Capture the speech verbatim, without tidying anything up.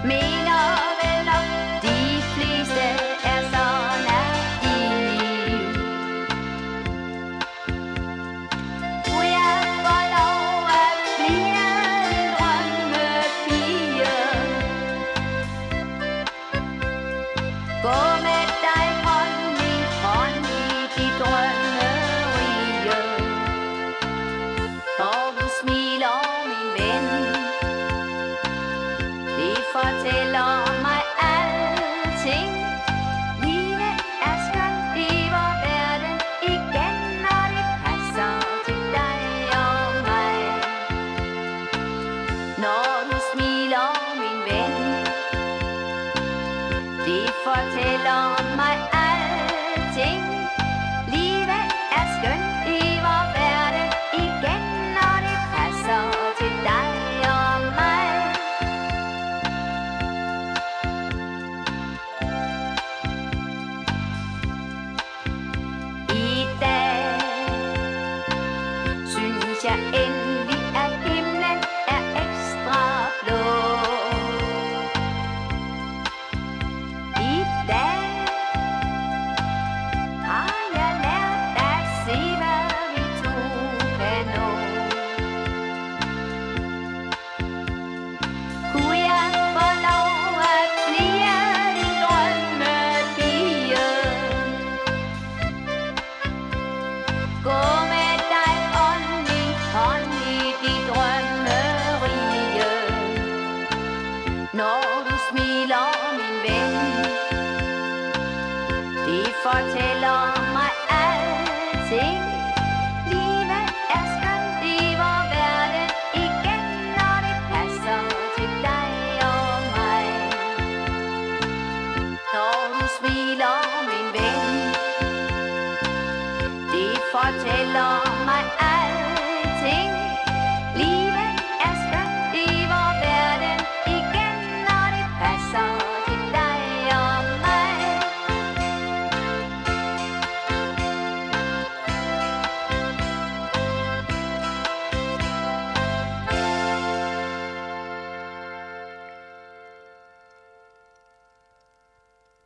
mener vel nok, de fleste er så naive. Kunne jeg få lov at blive en drømmepige, gå med dig hånd i hånd i de drømmerige. Når du smiler, min ven, det fortæller mig alting. Livet er skønt i vor verden igen, når det passer til dig og mig. Når du smiler, min ven, det fortæller mig alting. Livet er skønt i vor verden igen, når det passer til dig og mig. I dag synes jeg endelig, at himlen er ekstra blå. I dag har jeg lært at se, hvad vi to kan nå. Kunne jeg få lov at blive din drømmepige, gå med dig hånd i hånd i de drømmerige. Når du smiler, min ven, det fortæller mig alting. Livet er skønt i vor verden igen, når det passer til dig og mig. Når du smiler, min ven, det fortæller